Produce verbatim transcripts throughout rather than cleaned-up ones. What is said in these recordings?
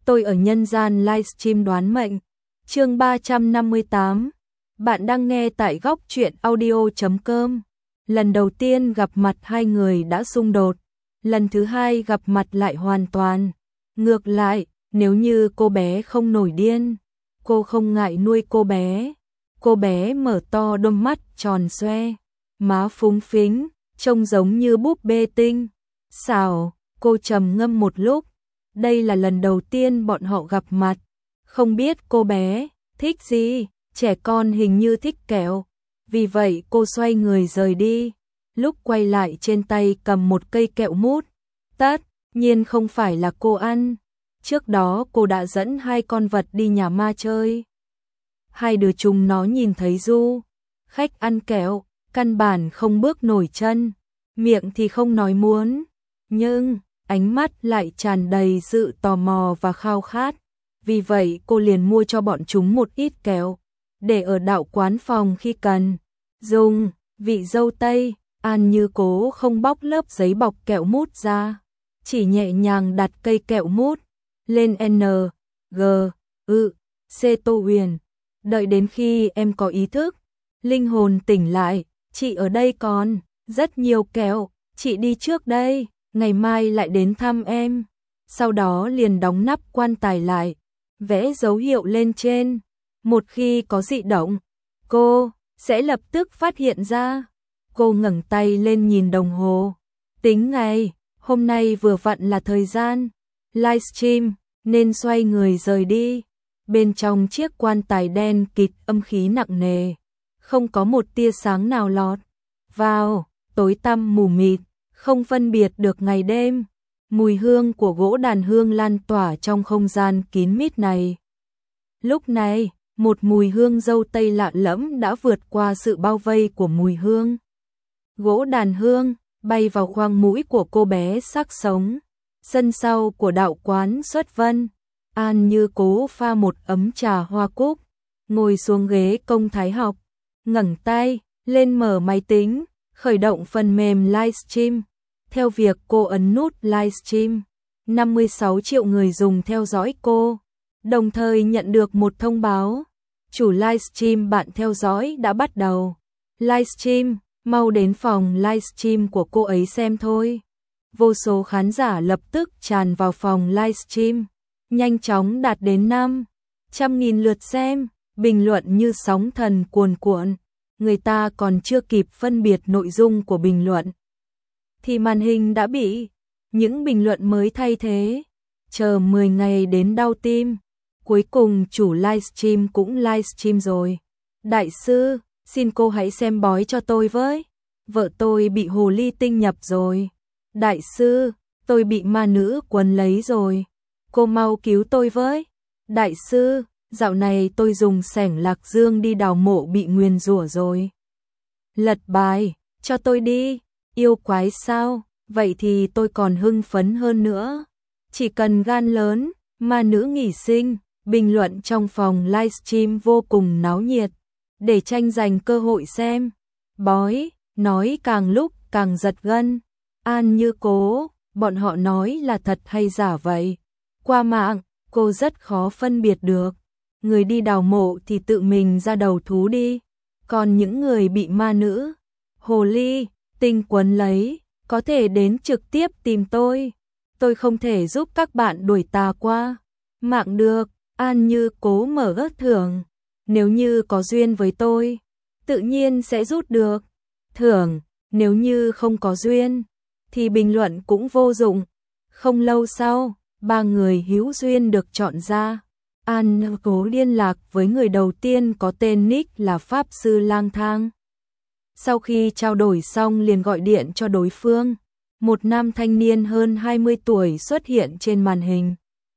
tôi ở nhân gian livestream đoán mệnh. Chương ba trăm năm mươi tám. Bạn đang nghe tại góc truyện audio chấm com. Lần đầu tiên gặp mặt hai người đã xung đột, lần thứ hai gặp mặt lại hoàn toàn ngược lại. Nếu như cô bé không nổi điên, cô không ngại nuôi cô bé. Cô bé mở to đôi mắt tròn xoe, má phúng phính, trông giống như búp bê tinh xảo. Cô trầm ngâm một lúc. Đây là lần đầu tiên bọn họ gặp mặt. Không biết cô bé thích gì, trẻ con hình như thích kẹo. Vì vậy cô xoay người rời đi. Lúc quay lại trên tay cầm một cây kẹo mút. Tất nhiên không phải là cô ăn. Trước đó cô đã dẫn hai con vật đi nhà ma chơi. Hai đứa chúng nó nhìn thấy du khách ăn kẹo, căn bản không bước nổi chân, miệng thì không nói muốn, nhưng ánh mắt lại tràn đầy sự tò mò và khao khát. Vì vậy cô liền mua cho bọn chúng một ít kẹo, để ở đạo quán phòng khi cần dùng. Vị dâu Tây, An Như cố không bóc lớp giấy bọc kẹo mút ra, chỉ nhẹ nhàng đặt cây kẹo mút lên N, G, ư, C Tô Huyền. Đợi đến khi em có ý thức, linh hồn tỉnh lại, chị ở đây còn rất nhiều kẹo, chị đi trước đây, ngày mai lại đến thăm em. Sau đó liền đóng nắp quan tài lại, vẽ dấu hiệu lên trên. Một khi có dị động, cô sẽ lập tức phát hiện ra. Cô ngẩng tay lên nhìn đồng hồ, tính ngày, hôm nay vừa vặn là thời gian livestream, nên xoay người rời đi. Bên trong chiếc quan tài đen kịt âm khí nặng nề, không có một tia sáng nào lọt vào, tối tăm mù mịt, không phân biệt được ngày đêm. Mùi hương của gỗ đàn hương lan tỏa trong không gian kín mít này. Lúc này, một mùi hương dâu tây lạ lẫm đã vượt qua sự bao vây của mùi hương gỗ đàn hương, bay vào khoang mũi của cô bé sắc sống. Sân sau của đạo quán Xuất Vân, An Như cố pha một ấm trà hoa cúc, ngồi xuống ghế công thái học, ngẩng tay lên mở máy tính, khởi động phần mềm livestream. Theo việc cô ấn nút livestream, năm mươi sáu triệu người dùng theo dõi cô, đồng thời nhận được một thông báo. Chủ livestream bạn theo dõi đã bắt đầu livestream, mau đến phòng livestream của cô ấy xem thôi. Vô số khán giả lập tức tràn vào phòng livestream, nhanh chóng đạt đến năm trăm nghìn lượt xem, bình luận như sóng thần cuồn cuộn. Người ta còn chưa kịp phân biệt nội dung của bình luận, thì màn hình đã bị những bình luận mới thay thế. Chờ mười ngày đến đau tim, cuối cùng chủ livestream cũng livestream rồi. Đại sư, xin cô hãy xem bói cho tôi với. Vợ tôi bị hồ ly tinh nhập rồi. Đại sư, tôi bị ma nữ quấn lấy rồi. Cô mau cứu tôi với. Đại sư, dạo này tôi dùng xẻng lạc dương đi đào mộ bị nguyền rủa rồi. Lật bài, cho tôi đi. Yêu quái sao? Vậy thì tôi còn hưng phấn hơn nữa. Chỉ cần gan lớn, ma nữ nghỉ sinh. Bình luận trong phòng livestream vô cùng náo nhiệt, để tranh giành cơ hội xem bói, nói càng lúc càng giật gân. An Như cố, bọn họ nói là thật hay giả vậy? Qua mạng, cô rất khó phân biệt được. Người đi đào mộ thì tự mình ra đầu thú đi. Còn những người bị ma nữ, hồ ly, tinh quấn lấy, có thể đến trực tiếp tìm tôi. Tôi không thể giúp các bạn đuổi tà qua mạng được. An Như cố mở ớt thưởng. Nếu như có duyên với tôi, tự nhiên sẽ rút được thưởng. Nếu như không có duyên, thì bình luận cũng vô dụng. Không lâu sau, ba người hữu duyên được chọn ra. An Như cố liên lạc với người đầu tiên có tên nick là Pháp Sư Lang Thang. Sau khi trao đổi xong liền gọi điện cho đối phương. Một nam thanh niên hơn hai mươi tuổi xuất hiện trên màn hình.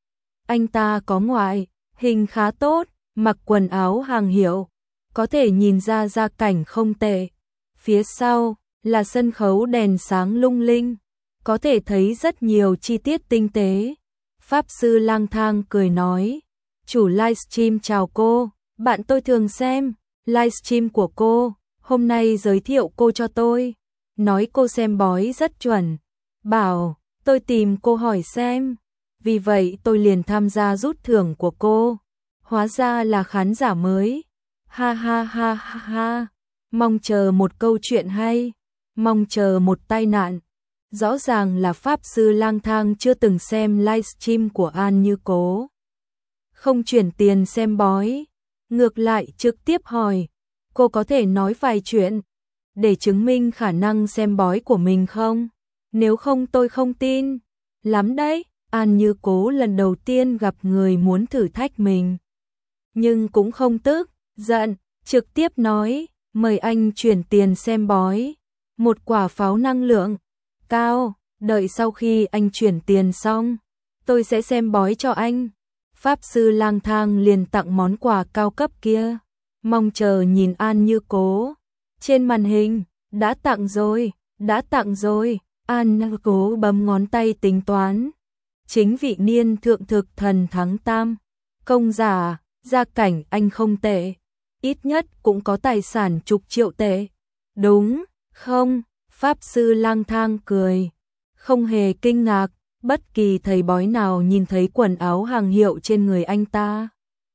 Anh ta có ngoại hình khá tốt, mặc quần áo hàng hiệu, có thể nhìn ra gia cảnh không tệ. Phía sau là sân khấu đèn sáng lung linh, có thể thấy rất nhiều chi tiết tinh tế. Pháp Sư Lang Thang cười nói, chủ livestream chào cô, bạn tôi thường xem livestream của cô, hôm nay giới thiệu cô cho tôi, nói cô xem bói rất chuẩn, bảo tôi tìm cô hỏi xem, vì vậy tôi liền tham gia rút thưởng của cô. Hóa ra là khán giả mới. Ha ha ha ha ha. Mong chờ một câu chuyện hay, mong chờ một tai nạn. Rõ ràng là Pháp Sư Lang Thang chưa từng xem livestream của An Như Cố. Không chuyển tiền xem bói, ngược lại trực tiếp hỏi, cô có thể nói vài chuyện để chứng minh khả năng xem bói của mình không? Nếu không tôi không tin. Lắm đấy, An Như Cố lần đầu tiên gặp người muốn thử thách mình. Nhưng cũng không tức, giận, trực tiếp nói, mời anh chuyển tiền xem bói. Một quả pháo năng lượng cao, đợi sau khi anh chuyển tiền xong, tôi sẽ xem bói cho anh. Pháp Sư Lang Thang liền tặng món quà cao cấp kia, mong chờ nhìn An Như Cố. Trên màn hình, đã tặng rồi, đã tặng rồi, An Như Cố bấm ngón tay tính toán. Chính vị niên thượng thực thần tháng tam, công giả, gia cảnh anh không tệ, ít nhất cũng có tài sản chục triệu tệ. Đúng, không? Pháp Sư Lang Thang cười, không hề kinh ngạc, bất kỳ thầy bói nào nhìn thấy quần áo hàng hiệu trên người anh ta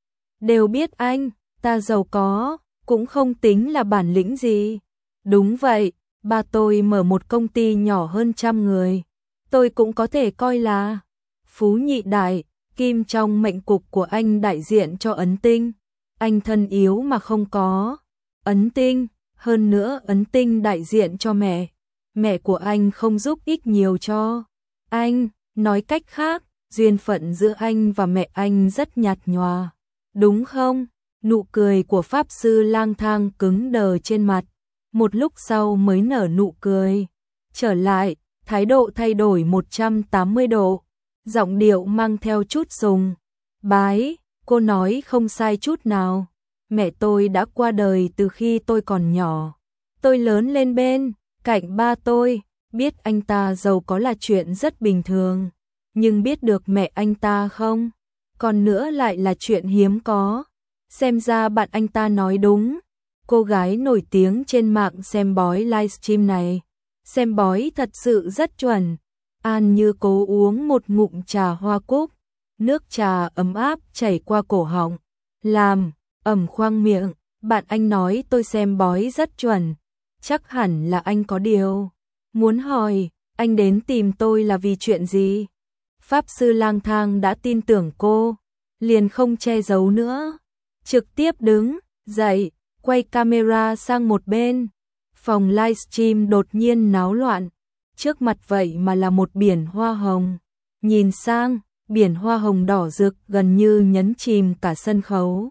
đều biết anh ta giàu có, cũng không tính là bản lĩnh gì. Đúng vậy, ba tôi mở một công ty nhỏ hơn trăm người, tôi cũng có thể coi là phú nhị đại. Kim trong mệnh cục của anh đại diện cho ấn tinh, anh thân yếu mà không có ấn tinh, hơn nữa ấn tinh đại diện cho mẹ, mẹ của anh không giúp ích nhiều cho anh. Nói cách khác, duyên phận giữa anh và mẹ anh rất nhạt nhòa, đúng không? Nụ cười của Pháp Sư Lang Thang cứng đờ trên mặt, một lúc sau mới nở nụ cười trở lại, thái độ thay đổi một trăm tám mươi độ, giọng điệu mang theo chút sùng bái. Cô nói không sai chút nào, mẹ tôi đã qua đời từ khi tôi còn nhỏ, tôi lớn lên bên cạnh ba tôi, biết anh ta giàu có là chuyện rất bình thường, nhưng biết được mẹ anh ta không, còn nữa lại là chuyện hiếm có. Xem ra bạn anh ta nói đúng. Cô gái nổi tiếng trên mạng xem bói livestream này, xem bói thật sự rất chuẩn. An Như Cố uống một ngụm trà hoa cúc, nước trà ấm áp chảy qua cổ họng, làm ẩm khoang miệng. Bạn anh nói tôi xem bói rất chuẩn, chắc hẳn là anh có điều muốn hỏi, anh đến tìm tôi là vì chuyện gì? Pháp Sư Lang Thang đã tin tưởng cô, liền không che giấu nữa, trực tiếp đứng dậy, quay camera sang một bên. Phòng livestream đột nhiên náo loạn, trước mặt vậy mà là một biển hoa hồng. Nhìn sang, biển hoa hồng đỏ rực gần như nhấn chìm cả sân khấu.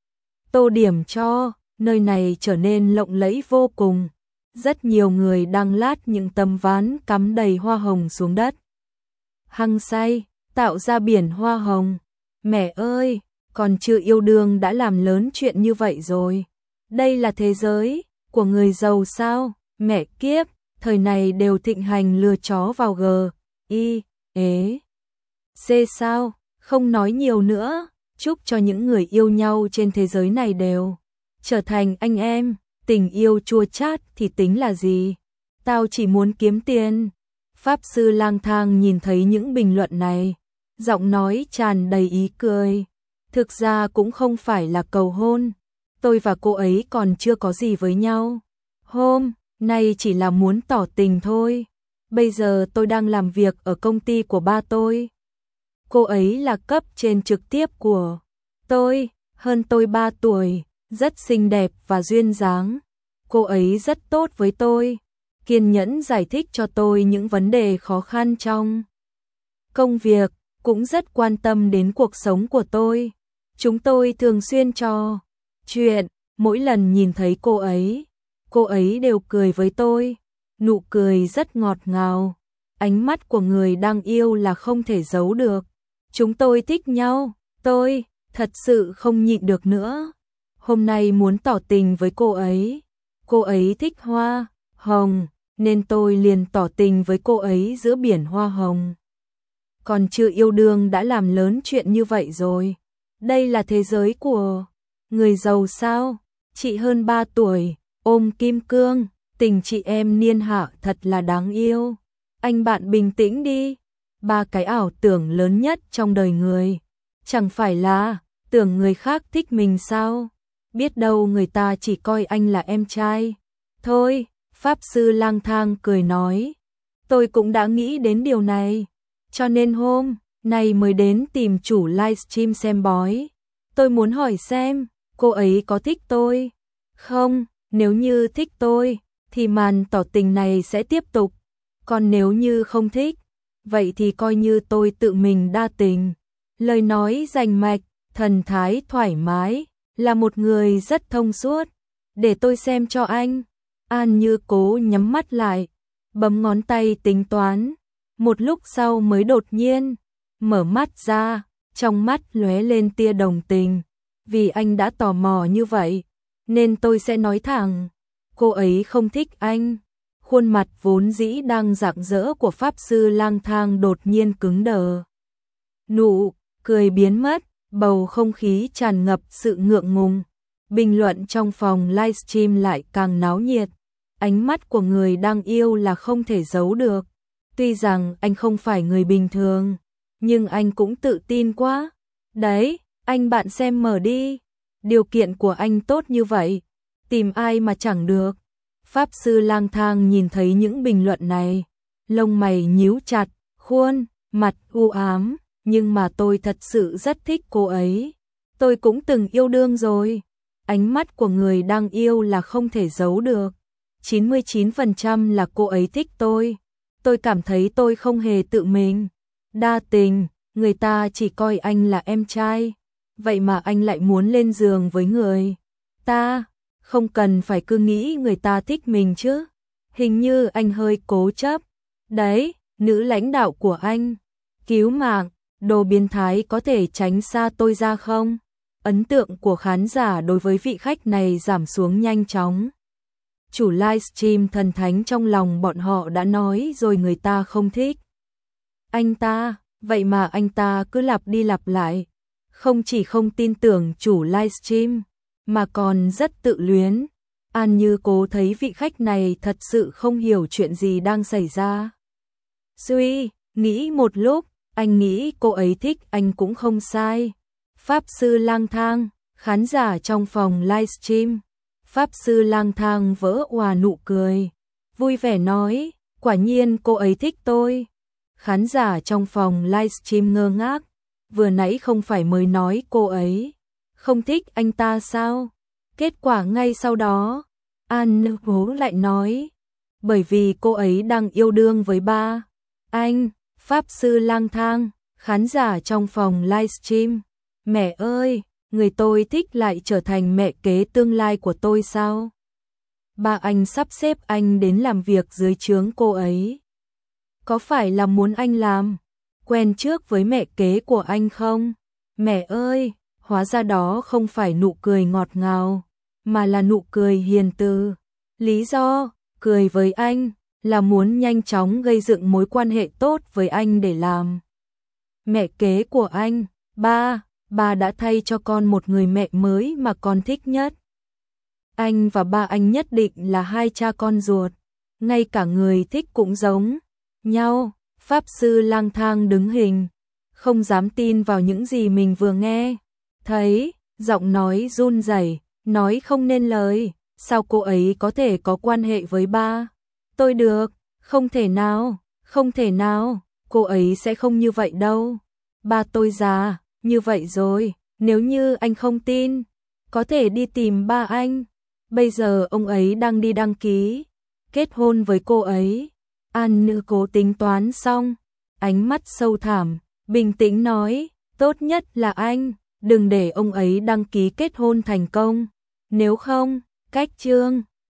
Tô điểm cho nơi này trở nên lộng lẫy vô cùng. Rất nhiều người đang lát những tấm ván cắm đầy hoa hồng xuống đất, hăng say tạo ra biển hoa hồng. Mẹ ơi, còn chưa yêu đương đã làm lớn chuyện như vậy rồi. Đây là thế giới của người giàu sao? Mẹ kiếp, thời này đều thịnh hành lừa chó vào G, I, ế, C sao? Không nói nhiều nữa, chúc cho những người yêu nhau trên thế giới này đều trở thành anh em. Tình yêu chua chát thì tính là gì? Tao chỉ muốn kiếm tiền. Pháp Sư Lang Thang nhìn thấy những bình luận này, giọng nói tràn đầy ý cười. Thực ra cũng không phải là cầu hôn, tôi và cô ấy còn chưa có gì với nhau. Hôm nay chỉ là muốn tỏ tình thôi. Bây giờ tôi đang làm việc ở công ty của ba tôi. Cô ấy là cấp trên trực tiếp của tôi, hơn tôi ba tuổi, rất xinh đẹp và duyên dáng. Cô ấy rất tốt với tôi, kiên nhẫn giải thích cho tôi những vấn đề khó khăn trong công việc, cũng rất quan tâm đến cuộc sống của tôi. Chúng tôi thường xuyên trò chuyện, mỗi lần nhìn thấy cô ấy, cô ấy đều cười với tôi, nụ cười rất ngọt ngào. Ánh mắt của người đang yêu là không thể giấu được. Chúng tôi thích nhau, tôi thật sự không nhịn được nữa. Hôm nay muốn tỏ tình với cô ấy. Cô ấy thích hoa hồng, nên tôi liền tỏ tình với cô ấy giữa biển hoa hồng. Còn chưa yêu đương đã làm lớn chuyện như vậy rồi. Đây là thế giới của người giàu sao? Chị hơn ba tuổi, ôm kim cương, tình chị em niên hạ thật là đáng yêu. Anh bạn bình tĩnh đi. ba cái ảo tưởng lớn nhất trong đời người. Chẳng phải là tưởng người khác thích mình sao? Biết đâu người ta chỉ coi anh là em trai. Thôi, Pháp Sư Lang Thang cười nói. Tôi cũng đã nghĩ đến điều này. Cho nên hôm nay mới đến tìm chủ livestream xem bói. Tôi muốn hỏi xem, cô ấy có thích tôi? Không, nếu như thích tôi, thì màn tỏ tình này sẽ tiếp tục. Còn nếu như không thích, vậy thì coi như tôi tự mình đa tình. Lời nói rành mạch, thần thái thoải mái, là một người rất thông suốt. Để tôi xem cho anh. An Như cố nhắm mắt lại, bấm ngón tay tính toán. Một lúc sau mới đột nhiên mở mắt ra, trong mắt lóe lên tia đồng tình. Vì anh đã tò mò như vậy, nên tôi sẽ nói thẳng, cô ấy không thích anh. Khuôn mặt vốn dĩ đang rạng rỡ của Pháp Sư Lang Thang đột nhiên cứng đờ. Nụ cười biến mất, bầu không khí tràn ngập sự ngượng ngùng. Bình luận trong phòng livestream lại càng náo nhiệt. Ánh mắt của người đang yêu là không thể giấu được. Tuy rằng anh không phải người bình thường, nhưng anh cũng tự tin quá. Đấy, anh bạn xem mở đi. Điều kiện của anh tốt như vậy, tìm ai mà chẳng được. Pháp Sư Lang Thang nhìn thấy những bình luận này, lông mày nhíu chặt, khuôn mặt u ám. Nhưng mà tôi thật sự rất thích cô ấy. Tôi cũng từng yêu đương rồi. Ánh mắt của người đang yêu là không thể giấu được. chín mươi chín phần trăm là cô ấy thích tôi. Tôi cảm thấy tôi không hề tự mình đa tình, người ta chỉ coi anh là em trai. Vậy mà anh lại muốn lên giường với người ta. Không cần phải cứ nghĩ người ta thích mình chứ. Hình như anh hơi cố chấp. Đấy, nữ lãnh đạo của anh. Cứu mạng, đồ biến thái có thể tránh xa tôi ra không? Ấn tượng của khán giả đối với vị khách này giảm xuống nhanh chóng. Chủ livestream thần thánh trong lòng bọn họ đã nói rồi người ta không thích anh ta, vậy mà anh ta cứ lặp đi lặp lại. Không chỉ không tin tưởng chủ livestream, mà còn rất tự luyến. An Như cố thấy vị khách này thật sự không hiểu chuyện gì đang xảy ra. Suy, nghĩ một lúc, anh nghĩ cô ấy thích anh cũng không sai. Pháp Sư Lang Thang, khán giả trong phòng livestream. Pháp Sư Lang Thang vỡ òa nụ cười, vui vẻ nói, quả nhiên cô ấy thích tôi. Khán giả trong phòng livestream ngơ ngác, vừa nãy không phải mới nói cô ấy không thích anh ta sao? Kết quả ngay sau đó, An Như Cố lại nói, bởi vì cô ấy đang yêu đương với ba anh. Pháp Sư Lang Thang, khán giả trong phòng livestream, mẹ ơi, người tôi thích lại trở thành mẹ kế tương lai của tôi sao? Ba anh sắp xếp anh đến làm việc dưới trướng cô ấy. Có phải là muốn anh làm quen trước với mẹ kế của anh không? Mẹ ơi, hóa ra đó không phải nụ cười ngọt ngào, mà là nụ cười hiền từ. Lý do cười với anh là muốn nhanh chóng gây dựng mối quan hệ tốt với anh để làm mẹ kế của anh. Ba, ba đã thay cho con một người mẹ mới mà con thích nhất. Anh và ba anh nhất định là hai cha con ruột, ngay cả người thích cũng giống nhau. Pháp Sư Lang Thang đứng hình, không dám tin vào những gì mình vừa nghe. Thấy, giọng nói run rẩy, nói không nên lời, sao cô ấy có thể có quan hệ với ba? Tôi được, không thể nào, không thể nào, cô ấy sẽ không như vậy đâu. Ba tôi già, như vậy rồi, nếu như anh không tin, có thể đi tìm ba anh. Bây giờ ông ấy đang đi đăng ký kết hôn với cô ấy. An Như Cố tính toán xong, ánh mắt sâu thẳm, bình tĩnh nói, tốt nhất là anh đừng để ông ấy đăng ký kết hôn thành công, nếu không, cách chương